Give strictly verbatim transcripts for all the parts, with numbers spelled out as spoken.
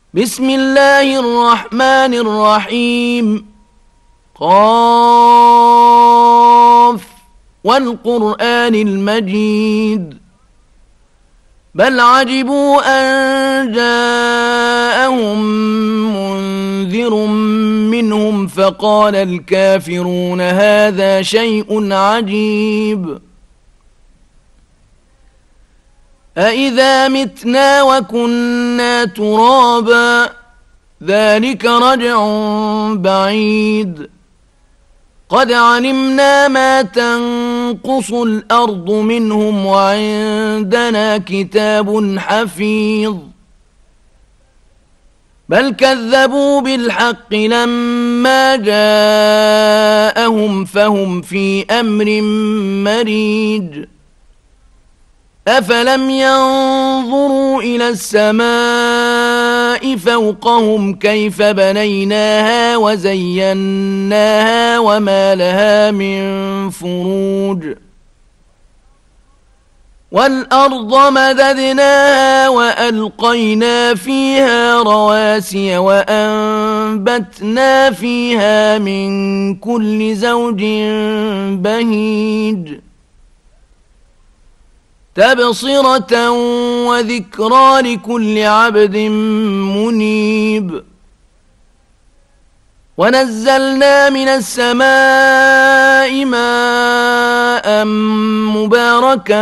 بسم الله الرحمن الرحيم. قاف والقرآن المجيد بل عجبوا أن جاءهم منذر منهم فقال الكافرون هذا شيء عجيب أإذا متنا وكنا ترابا ذلك رجع بعيد قد علمنا ما تنقص الأرض منهم وعندنا كتاب حفيظ بل كذبوا بالحق لما جاءهم فهم في أمر مريج أفلم ينظروا إلى السماء فوقهم كيف بنيناها وزيناها وما لها من فروج والأرض مددناها وألقينا فيها رواسي وأنبتنا فيها من كل زوج بهيج تبصرة وذكرى لكل عبد منيب ونزلنا من السماء ماء مباركا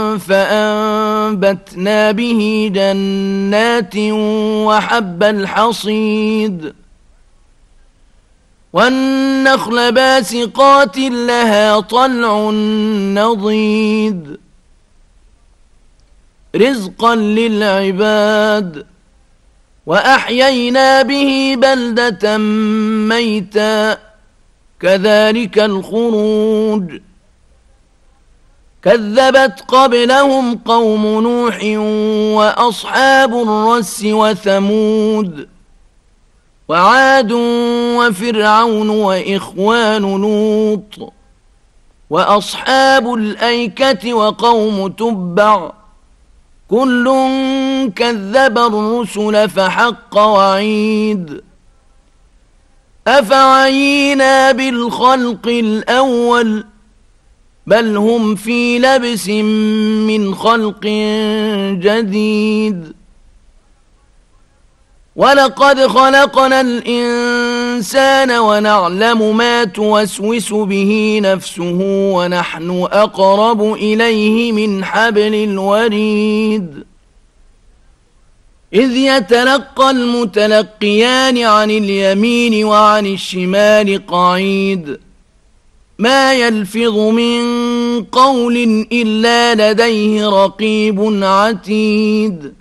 فأنبتنا به جنات وحب الحصيد والنخل باسقات لها طلع نضيد رزقا للعباد وأحيينا به بلدة ميتا كذلك الخروج كذبت قبلهم قوم نوح وأصحاب الرس وثمود وعاد وفرعون وإخوان لوط وأصحاب الأيكة وقوم تبع كل كذب الرسل فحق وعيد أفعينا بالخلق الأول بل هم في لبس من خلق جديد ولقد خلقنا الإنسان ونعلم ما توسوس به نفسه ونحن أقرب إليه من حبل الوريد إذ يتلقى المتلقيان عن اليمين وعن الشمال قعيد ما يلفظ من قول إلا لديه رقيب عتيد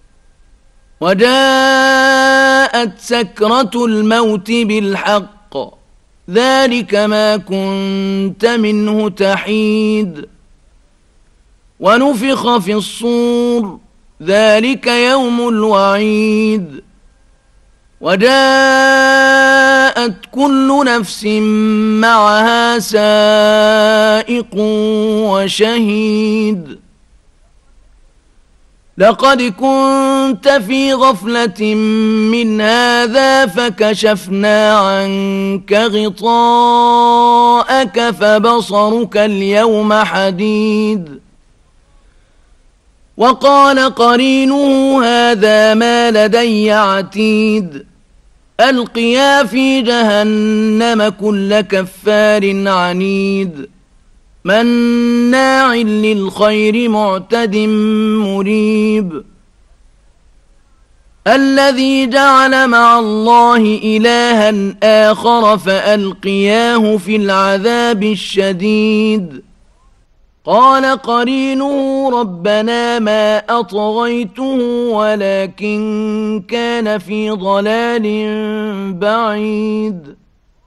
وجاءت سكرة الموت بالحق ذلك ما كنت منه تحيد ونفخ في الصور ذلك يوم الوعيد وجاءت كل نفس معها سائق وشهيد لقد كنت في غفلة من هذا فكشفنا عنك غطاءك فبصرك اليوم حديد وقال قرينه هذا ما لدي عتيد ألقيا في جهنم كل كفار عنيد مناع للخير معتد مريب الذي جعل مع الله إلها آخر فألقياه في العذاب الشديد قال قرينه ربنا ما أطغيته ولكن كان في ضلال بعيد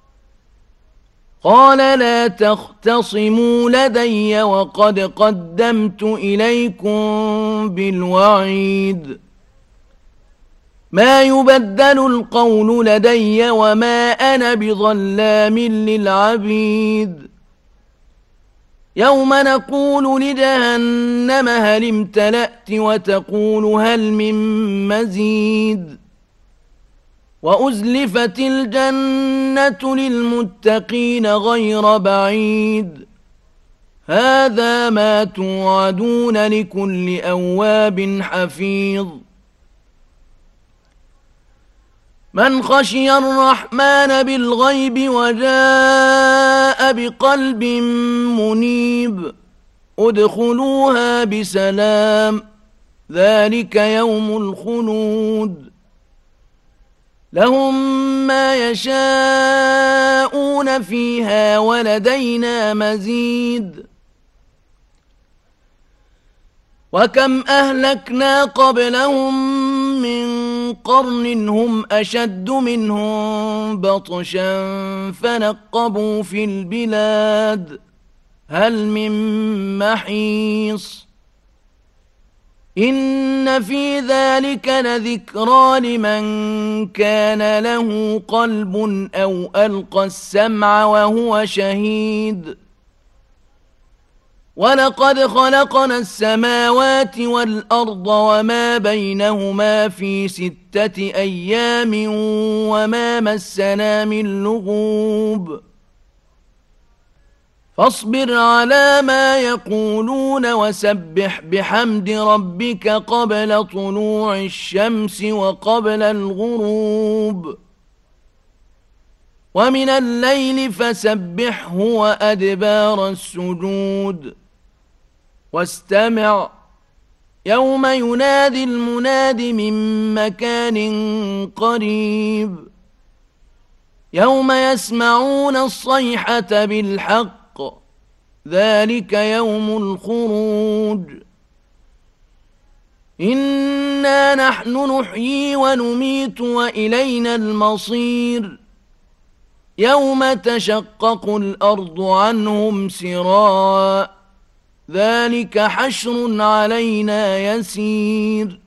قال لا تختصموا لدي وقد قدمت إليكم بالوعيد ما يبدل القول لدي وما أنا بظلام للعبيد يوم نقول لجهنم هل امتلأت وتقول هل من مزيد وأزلفت الجنة للمتقين غير بعيد هذا ما توعدون لكل أواب حفيظ من خشي الرحمن بالغيب وجاء بقلب منيب ادخلوها بسلام ذلك يوم الخلود لهم ما يشاءون فيها ولدينا مزيد وكم أهلكنا قبلهم من قرن هم أشد منهم بطشا فنقبوا في البلاد هل من محيص إن في ذلك لذكرى لمن كان له قلب أو ألقى السمع وهو شهيد ولقد خلقنا السماوات والأرض وما بينهما في ستة أيام وما مسنا من لغوب فاصبر على ما يقولون وسبح بحمد ربك قبل طلوع الشمس وقبل الغروب ومن الليل فسبحه وأدبار السجود واستمع يوم ينادي المناد من مكان قريب يوم يسمعون الصيحة بالحق ذلك يوم الخروج إنا نحن نحيي ونميت وإلينا المصير يوم تشقق الأرض عنهم سراعا ذلك حشر علينا يسير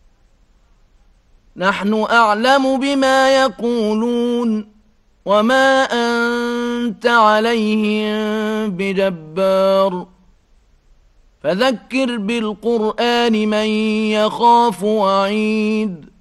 نحن أعلم بما يقولون وما أنت عليهم بجبار فذكر بالقرآن من يخاف وعيد